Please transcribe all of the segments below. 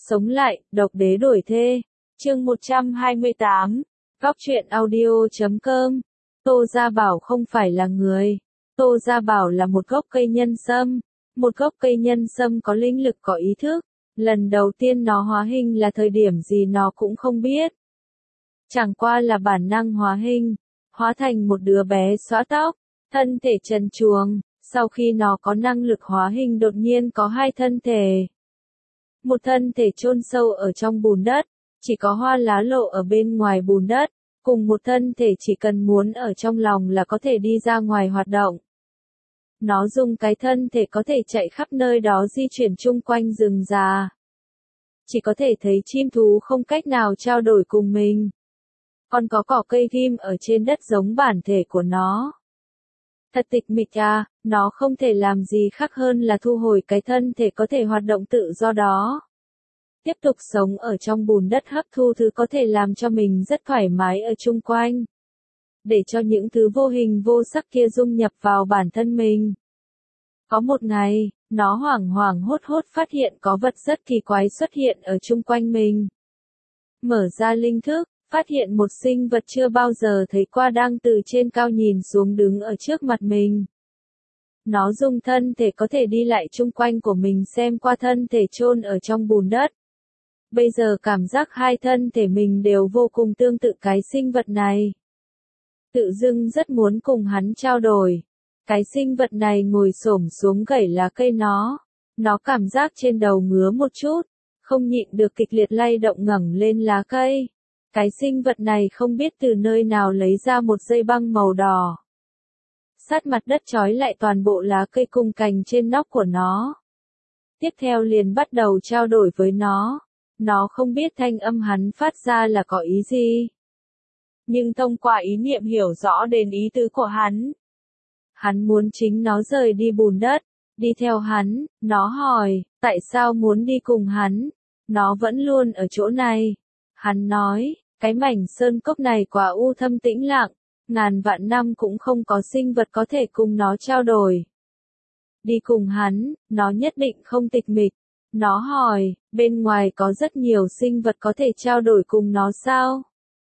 Sống lại, độc đế đổi thê. Chương 128. Góc truyện audio.com. Tô Gia Bảo không phải là người. Tô Gia Bảo là một gốc cây nhân sâm. Một gốc cây nhân sâm có linh lực, có ý thức. Lần đầu tiên nó hóa hình là thời điểm gì nó cũng không biết. Chẳng qua là bản năng hóa hình. Hóa thành một đứa bé xõa tóc, thân thể trần truồng. Sau khi nó có năng lực hóa hình đột nhiên có hai thân thể. Một thân thể chôn sâu ở trong bùn đất, chỉ có hoa lá lộ ở bên ngoài bùn đất, cùng một thân thể chỉ cần muốn ở trong lòng là có thể đi ra ngoài hoạt động. Nó dùng cái thân thể có thể chạy khắp nơi đó di chuyển chung quanh rừng già. Chỉ có thể thấy chim thú không cách nào trao đổi cùng mình. Còn có cỏ cây ghim ở trên đất giống bản thể của nó. Thật tịch mịch à, nó không thể làm gì khác hơn là thu hồi cái thân thể có thể hoạt động tự do đó. Tiếp tục sống ở trong bùn đất hấp thu thứ có thể làm cho mình rất thoải mái ở chung quanh. Để cho những thứ vô hình vô sắc kia dung nhập vào bản thân mình. Có một ngày, nó hoảng hoảng hốt hốt phát hiện có vật rất kỳ quái xuất hiện ở chung quanh mình. Mở ra linh thức, phát hiện một sinh vật chưa bao giờ thấy qua đang từ trên cao nhìn xuống đứng ở trước mặt mình. Nó dùng thân thể có thể đi lại chung quanh của mình xem qua thân thể chôn ở trong bùn đất. Bây giờ cảm giác hai thân thể mình đều vô cùng tương tự cái sinh vật này. Tự dưng rất muốn cùng hắn trao đổi. Cái sinh vật này ngồi xổm xuống gẩy lá cây nó cảm giác trên đầu ngứa một chút, không nhịn được kịch liệt lay động ngẩng lên lá cây. Cái sinh vật này không biết từ nơi nào lấy ra một dây băng màu đỏ. Sát mặt đất trói lại toàn bộ lá cây cùng cành trên nóc của nó. Tiếp theo liền bắt đầu trao đổi với nó. Nó không biết thanh âm hắn phát ra là có ý gì. Nhưng thông qua ý niệm hiểu rõ đến ý tứ của hắn. Hắn muốn chính nó rời đi bùn đất, đi theo hắn. Nó hỏi, tại sao muốn đi cùng hắn? Nó vẫn luôn ở chỗ này. Hắn nói, cái mảnh sơn cốc này quá u thâm tĩnh lặng, ngàn vạn năm cũng không có sinh vật có thể cùng nó trao đổi. Đi cùng hắn, nó nhất định không tịch mịch. Nó hỏi, bên ngoài có rất nhiều sinh vật có thể trao đổi cùng nó sao?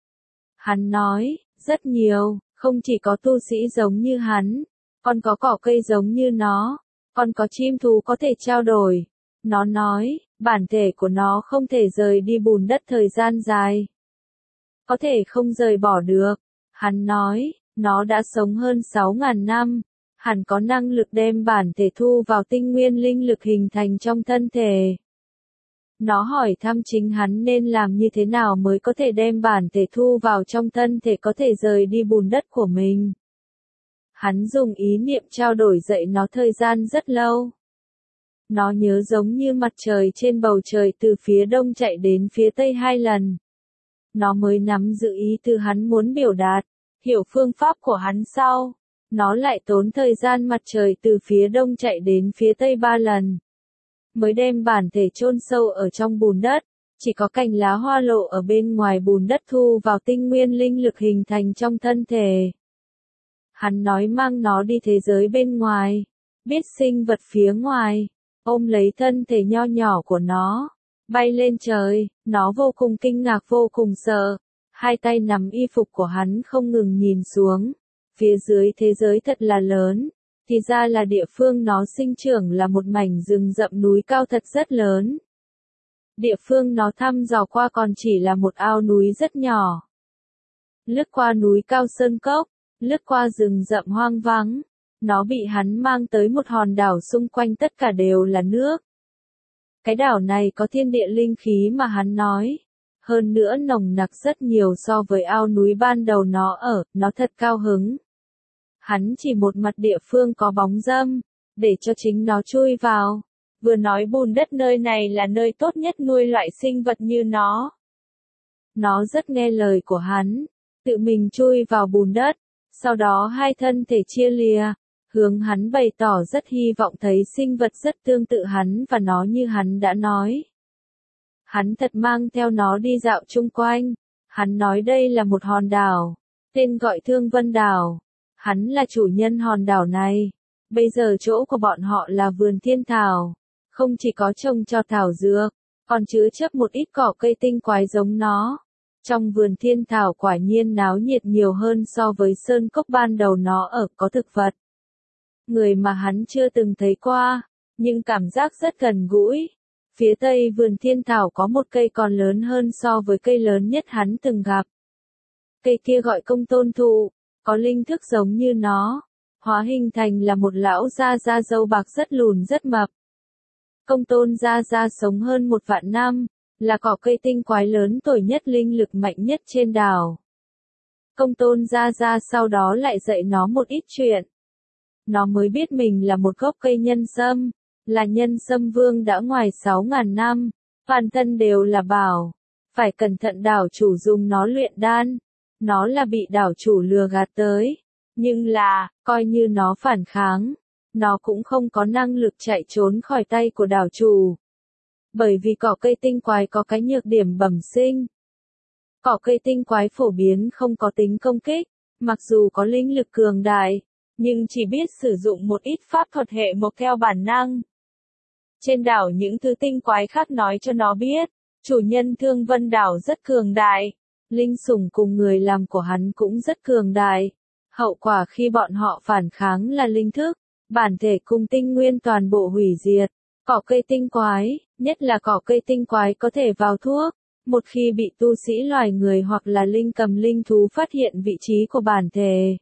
Hắn nói, rất nhiều, không chỉ có tu sĩ giống như hắn, còn có cỏ cây giống như nó, còn có chim thú có thể trao đổi. Nó nói, bản thể của nó không thể rời đi bùn đất thời gian dài. Có thể không rời bỏ được. Hắn nói, nó đã sống hơn 6.000 năm. Hẳn có năng lực đem bản thể thu vào tinh nguyên linh lực hình thành trong thân thể. Nó hỏi thăm chính hắn nên làm như thế nào mới có thể đem bản thể thu vào trong thân thể có thể rời đi bùn đất của mình. Hắn dùng ý niệm trao đổi dạy nó thời gian rất lâu. Nó nhớ giống như mặt trời trên bầu trời từ phía đông chạy đến phía tây 2 lần. Nó mới nắm giữ ý từ hắn muốn biểu đạt, hiểu phương pháp của hắn sau. Nó lại tốn thời gian mặt trời từ phía đông chạy đến phía tây 3 lần. Mới đem bản thể chôn sâu ở trong bùn đất, chỉ có cành lá hoa lộ ở bên ngoài bùn đất thu vào tinh nguyên linh lực hình thành trong thân thể. Hắn nói mang nó đi thế giới bên ngoài, biết sinh vật phía ngoài, ôm lấy thân thể nho nhỏ của nó, bay lên trời. Nó vô cùng kinh ngạc, vô cùng sợ, hai tay nắm y phục của hắn không ngừng nhìn xuống. Phía dưới thế giới thật là lớn, thì ra là địa phương nó sinh trưởng là một mảnh rừng rậm núi cao thật rất lớn. Địa phương nó thăm dò qua còn chỉ là một ao núi rất nhỏ. Lướt qua núi cao sơn cốc, lướt qua rừng rậm hoang vắng, nó bị hắn mang tới một hòn đảo xung quanh tất cả đều là nước. Cái đảo này có thiên địa linh khí mà hắn nói. Hơn nữa nồng nặc rất nhiều so với ao núi ban đầu nó thật cao hứng. Hắn chỉ một mặt địa phương có bóng râm, để cho chính nó chui vào. Vừa nói bùn đất nơi này là nơi tốt nhất nuôi loại sinh vật như nó. Nó rất nghe lời của hắn, tự mình chui vào bùn đất, sau đó hai thân thể chia lìa, hướng hắn bày tỏ rất hy vọng thấy sinh vật rất tương tự hắn và nó như hắn đã nói. Hắn thật mang theo nó đi dạo chung quanh. Hắn nói đây là một hòn đảo, tên gọi Thương Vân Đảo. Hắn là chủ nhân hòn đảo này. Bây giờ chỗ của bọn họ là vườn thiên thảo. Không chỉ có trồng cho thảo dược, còn chứa chấp một ít cỏ cây tinh quái giống nó. Trong vườn thiên thảo quả nhiên náo nhiệt nhiều hơn so với sơn cốc ban đầu nó ở có thực vật. Người mà hắn chưa từng thấy qua, nhưng cảm giác rất gần gũi. Phía tây vườn thiên thảo có một cây còn lớn hơn so với cây lớn nhất hắn từng gặp. Cây kia gọi Công Tôn thụ, có linh thức giống như nó, hóa hình thành là một lão gia da râu bạc rất lùn rất mập. Công Tôn gia sống hơn 1.000 năm, là cỏ cây tinh quái lớn tuổi nhất linh lực mạnh nhất trên đảo. Công Tôn gia sau đó lại dạy nó một ít chuyện. Nó mới biết mình là một gốc cây nhân sâm, là nhân sâm vương đã ngoài 6.000 năm, toàn thân đều là bảo, phải cẩn thận đảo chủ dùng nó luyện đan. Nó là bị đảo chủ lừa gạt tới, nhưng là, coi như nó phản kháng, nó cũng không có năng lực chạy trốn khỏi tay của đảo chủ. Bởi vì cỏ cây tinh quái có cái nhược điểm bẩm sinh. Cỏ cây tinh quái phổ biến không có tính công kích, mặc dù có linh lực cường đại, nhưng chỉ biết sử dụng một ít pháp thuật hệ mộc theo bản năng. Trên đảo những thứ tinh quái khác nói cho nó biết, chủ nhân Thương Vân đảo rất cường đại. Linh sủng cùng người làm của hắn cũng rất cường đại. Hậu quả khi bọn họ phản kháng là linh thức, bản thể cùng tinh nguyên toàn bộ hủy diệt. Cỏ cây tinh quái, nhất là cỏ cây tinh quái có thể vào thuốc. Một khi bị tu sĩ loài người hoặc là linh cầm linh thú phát hiện vị trí của bản thể,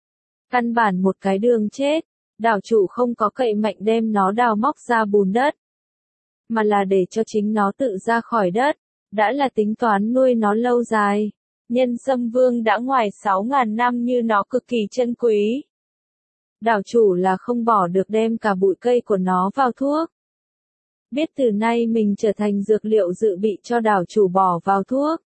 căn bản một cái đường chết. Đảo chủ không có cậy mạnh đem nó đào móc ra bùn đất, mà là để cho chính nó tự ra khỏi đất. Đã là tính toán nuôi nó lâu dài. Nhân sâm vương đã ngoài 6.000 năm như nó cực kỳ chân quý. Đảo chủ là không bỏ được đem cả bụi cây của nó vào thuốc. Biết từ nay mình trở thành dược liệu dự bị cho đảo chủ bỏ vào thuốc.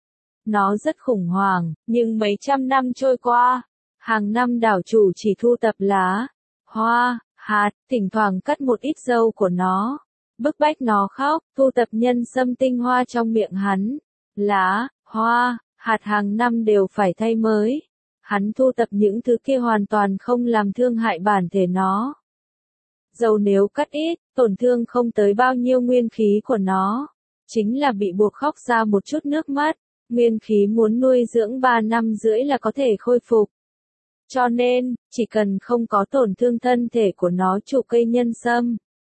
Nó rất khủng hoảng, nhưng mấy trăm năm trôi qua, hàng năm đảo chủ chỉ thu tập lá, hoa, hạt, thỉnh thoảng cắt một ít dâu của nó. Bức bách nó khóc, thu tập nhân sâm tinh hoa trong miệng hắn. Lá, hoa, hạt hàng năm đều phải thay mới. Hắn thu tập những thứ kia hoàn toàn không làm thương hại bản thể nó. Dầu nếu cắt ít, tổn thương không tới bao nhiêu nguyên khí của nó. Chính là bị buộc khóc ra một chút nước mắt. Nguyên khí muốn nuôi dưỡng 3 năm rưỡi là có thể khôi phục. Cho nên, chỉ cần không có tổn thương thân thể của nó trụ cây nhân sâm,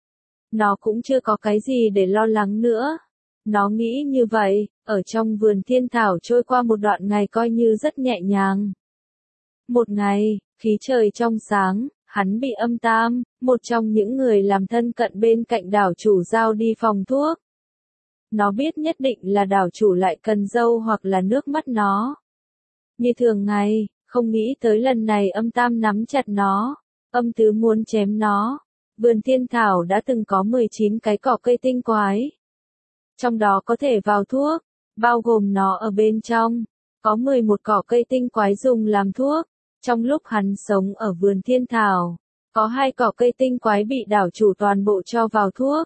nó cũng chưa có cái gì để lo lắng nữa. Nó nghĩ như vậy, ở trong vườn thiên thảo trôi qua một đoạn ngày coi như rất nhẹ nhàng. Một ngày, khí trời trong sáng, hắn bị âm tam, một trong những người làm thân cận bên cạnh đảo chủ giao đi phòng thuốc. Nó biết nhất định là đảo chủ lại cần dâu hoặc là nước mắt nó. Như thường ngày, không nghĩ tới lần này âm tam nắm chặt nó, âm tứ muốn chém nó. Vườn thiên thảo đã từng có 19 cái cỏ cây tinh quái. Trong đó có thể vào thuốc, bao gồm nó ở bên trong. Có 11 cỏ cây tinh quái dùng làm thuốc. Trong lúc hắn sống ở vườn thiên thảo, có 2 cỏ cây tinh quái bị đảo chủ toàn bộ cho vào thuốc.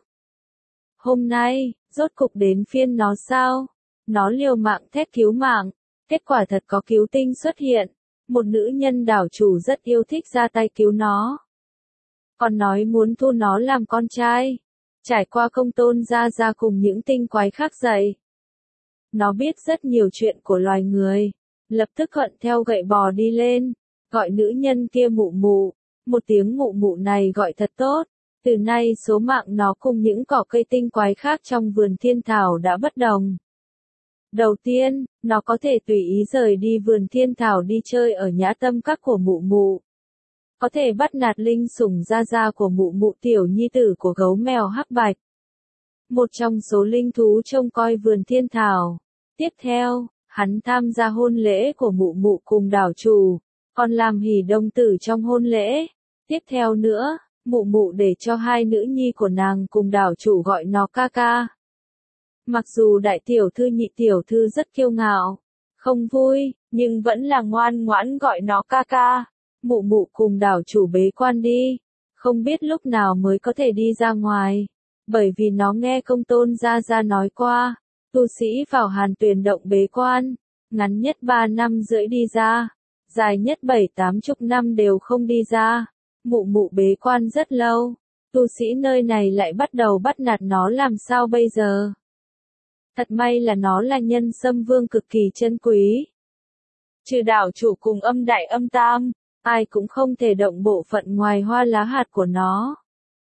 Hôm nay, rốt cục đến phiên nó sao? Nó liều mạng thét cứu mạng. Kết quả thật có cứu tinh xuất hiện. Một nữ nhân đảo chủ rất yêu thích ra tay cứu nó. Còn nói muốn thu nó làm con trai. Trải qua Công Tôn gia cùng những tinh quái khác dạy. Nó biết rất nhiều chuyện của loài người. Lập tức thuận theo gậy bò đi lên. Gọi nữ nhân kia mụ mụ. Một tiếng mụ mụ này gọi thật tốt. Từ nay số mạng nó cùng những cỏ cây tinh quái khác trong vườn thiên thảo đã bất đồng. Đầu tiên, nó có thể tùy ý rời đi vườn thiên thảo đi chơi ở nhã tâm các của mụ mụ. Có thể bắt nạt linh sủng gia của mụ mụ tiểu nhi tử của gấu mèo hắc bạch. Một trong số linh thú trông coi vườn thiên thảo. Tiếp theo, hắn tham gia hôn lễ của mụ mụ cùng đảo chủ, còn làm hỉ đông tử trong hôn lễ. Tiếp theo nữa, mụ mụ để cho 2 nữ nhi của nàng cùng đảo chủ gọi nó ca ca. Mặc dù đại tiểu thư nhị tiểu thư rất kiêu ngạo, không vui, nhưng vẫn là ngoan ngoãn gọi nó ca ca. Mụ mụ cùng đảo chủ bế quan đi, không biết lúc nào mới có thể đi ra ngoài, bởi vì nó nghe Công Tôn gia nói qua, tu sĩ vào Hàn Tuyền động bế quan, ngắn nhất 3 năm rưỡi đi ra, dài nhất 7-80 năm đều không đi ra. Mụ mụ bế quan rất lâu, tu sĩ nơi này lại bắt đầu bắt nạt nó làm sao bây giờ? Thật may là nó là nhân sâm vương cực kỳ chân quý. Trừ đảo chủ cùng âm đại âm tam, ai cũng không thể động bộ phận ngoài hoa lá hạt của nó.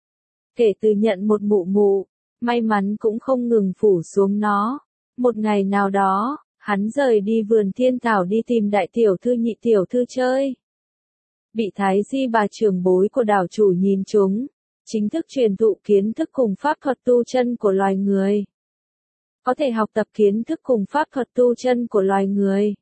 Kể từ nhận một mụ mụ, may mắn cũng không ngừng phủ xuống nó. Một ngày nào đó, hắn rời đi vườn thiên thảo đi tìm đại tiểu thư nhị tiểu thư chơi. Bị Thái Di bà trưởng bối của đảo chủ nhìn trúng, chính thức truyền thụ kiến thức cùng pháp thuật tu chân của loài người. Có thể học tập kiến thức cùng pháp thuật tu chân của loài người.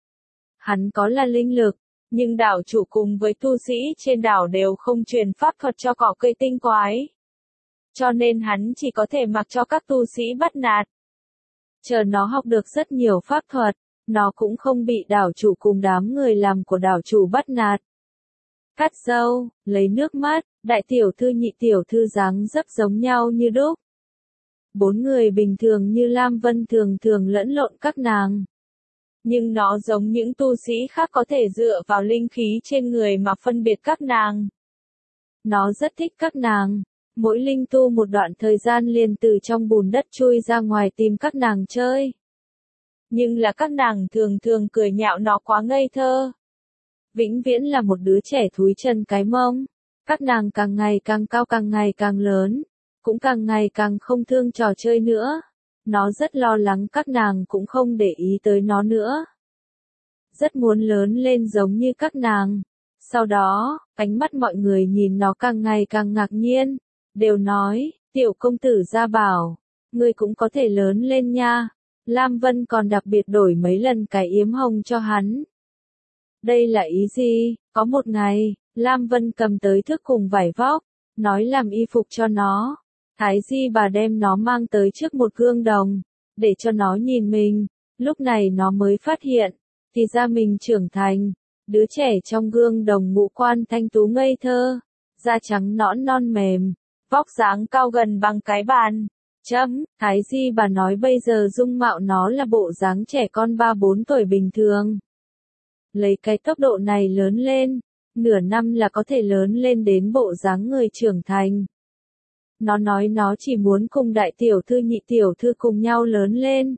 Hắn có là linh lực, nhưng đảo chủ cùng với tu sĩ trên đảo đều không truyền pháp thuật cho cỏ cây tinh quái. Cho nên hắn chỉ có thể mặc cho các tu sĩ bắt nạt. Chờ nó học được rất nhiều pháp thuật, nó cũng không bị đảo chủ cùng đám người làm của đảo chủ bắt nạt. Cắt râu, lấy nước mắt, đại tiểu thư nhị tiểu thư dáng dấp giống nhau như đúc. Bốn người bình thường như Lam Vân thường thường lẫn lộn các nàng. Nhưng nó giống những tu sĩ khác có thể dựa vào linh khí trên người mà phân biệt các nàng. Nó rất thích các nàng. Mỗi linh tu một đoạn thời gian liền từ trong bùn đất chui ra ngoài tìm các nàng chơi. Nhưng là các nàng thường thường cười nhạo nó quá ngây thơ. Vĩnh viễn là một đứa trẻ thúi chân cái mông. Các nàng càng ngày càng cao càng ngày càng lớn. Cũng càng ngày càng không thương trò chơi nữa. Nó rất lo lắng các nàng cũng không để ý tới nó nữa. Rất muốn lớn lên giống như các nàng. Sau đó, ánh mắt mọi người nhìn nó càng ngày càng ngạc nhiên. Đều nói, tiểu công tử Gia Bảo, ngươi cũng có thể lớn lên nha. Lam Vân còn đặc biệt đổi mấy lần cái yếm hồng cho hắn. Đây là ý gì? Có một ngày, Lam Vân cầm tới thước cùng vải vóc, nói làm y phục cho nó. Thái Di bà đem nó mang tới trước một gương đồng, để cho nó nhìn mình. Lúc này nó mới phát hiện, thì ra mình trưởng thành. Đứa trẻ trong gương đồng ngũ quan thanh tú ngây thơ, da trắng nõn non mềm. Vóc dáng cao gần bằng cái bàn. Thái Di bà nói bây giờ dung mạo nó là bộ dáng trẻ con 3-4 tuổi bình thường. Lấy cái tốc độ này lớn lên, nửa năm là có thể lớn lên đến bộ dáng người trưởng thành. Nó nói nó chỉ muốn cùng đại tiểu thư nhị tiểu thư cùng nhau lớn lên.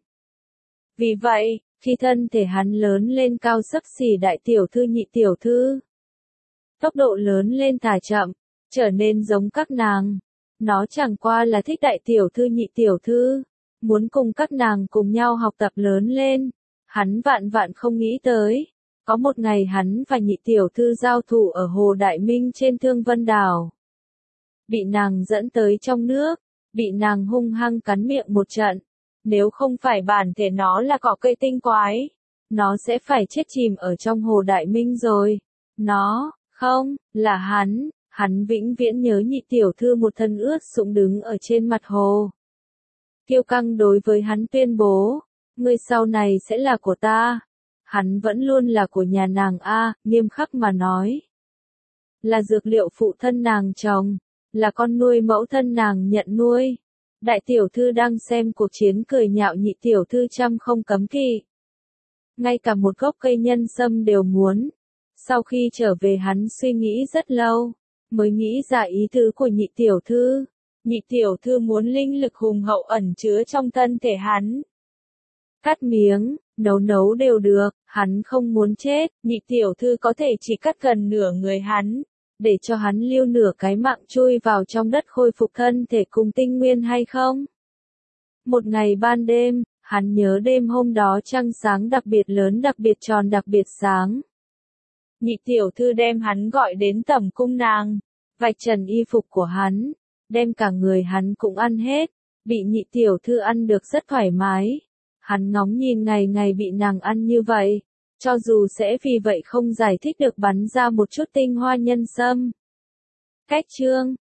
Vì vậy, khi thân thể hắn lớn lên cao xấp xỉ đại tiểu thư nhị tiểu thư, tốc độ lớn lên thả chậm, trở nên giống các nàng. Nó chẳng qua là thích đại tiểu thư nhị tiểu thư, muốn cùng các nàng cùng nhau học tập lớn lên. Hắn vạn vạn không nghĩ tới, có một ngày hắn và nhị tiểu thư giao thủ ở Hồ Đại Minh trên Thương Vân Đảo. Bị nàng dẫn tới trong nước, bị nàng hung hăng cắn miệng một trận. Nếu không phải bản thể nó là cỏ cây tinh quái, nó sẽ phải chết chìm ở trong Hồ Đại Minh rồi. Nó, không, là hắn vĩnh viễn nhớ nhị tiểu thư một thân ướt sũng đứng ở trên mặt hồ. Kiêu căng đối với hắn tuyên bố, ngươi sau này sẽ là của ta. Hắn vẫn luôn là của nhà nàng a, nghiêm khắc mà nói. Là dược liệu phụ thân nàng trồng, là con nuôi mẫu thân nàng nhận nuôi. Đại tiểu thư đang xem cuộc chiến cười nhạo nhị tiểu thư trăm không cấm kỵ. Ngay cả một gốc cây nhân sâm đều muốn. Sau khi trở về hắn suy nghĩ rất lâu, mới nghĩ ra ý tứ của nhị tiểu thư. Nhị tiểu thư muốn linh lực hùng hậu ẩn chứa trong thân thể hắn. Cắt miếng, nấu đều được, hắn không muốn chết, nhị tiểu thư có thể chỉ cắt gần nửa người hắn, để cho hắn lưu nửa cái mạng chui vào trong đất khôi phục thân thể cùng tinh nguyên hay không? Một ngày ban đêm, hắn nhớ đêm hôm đó trăng sáng đặc biệt lớn đặc biệt tròn đặc biệt sáng. Nhị tiểu thư đem hắn gọi đến tẩm cung nàng, vạch trần y phục của hắn, đem cả người hắn cũng ăn hết, bị nhị tiểu thư ăn được rất thoải mái. Hắn ngóng nhìn ngày ngày bị nàng ăn như vậy, cho dù sẽ vì vậy không giải thích được bắn ra một chút tinh hoa nhân sâm. Cách chương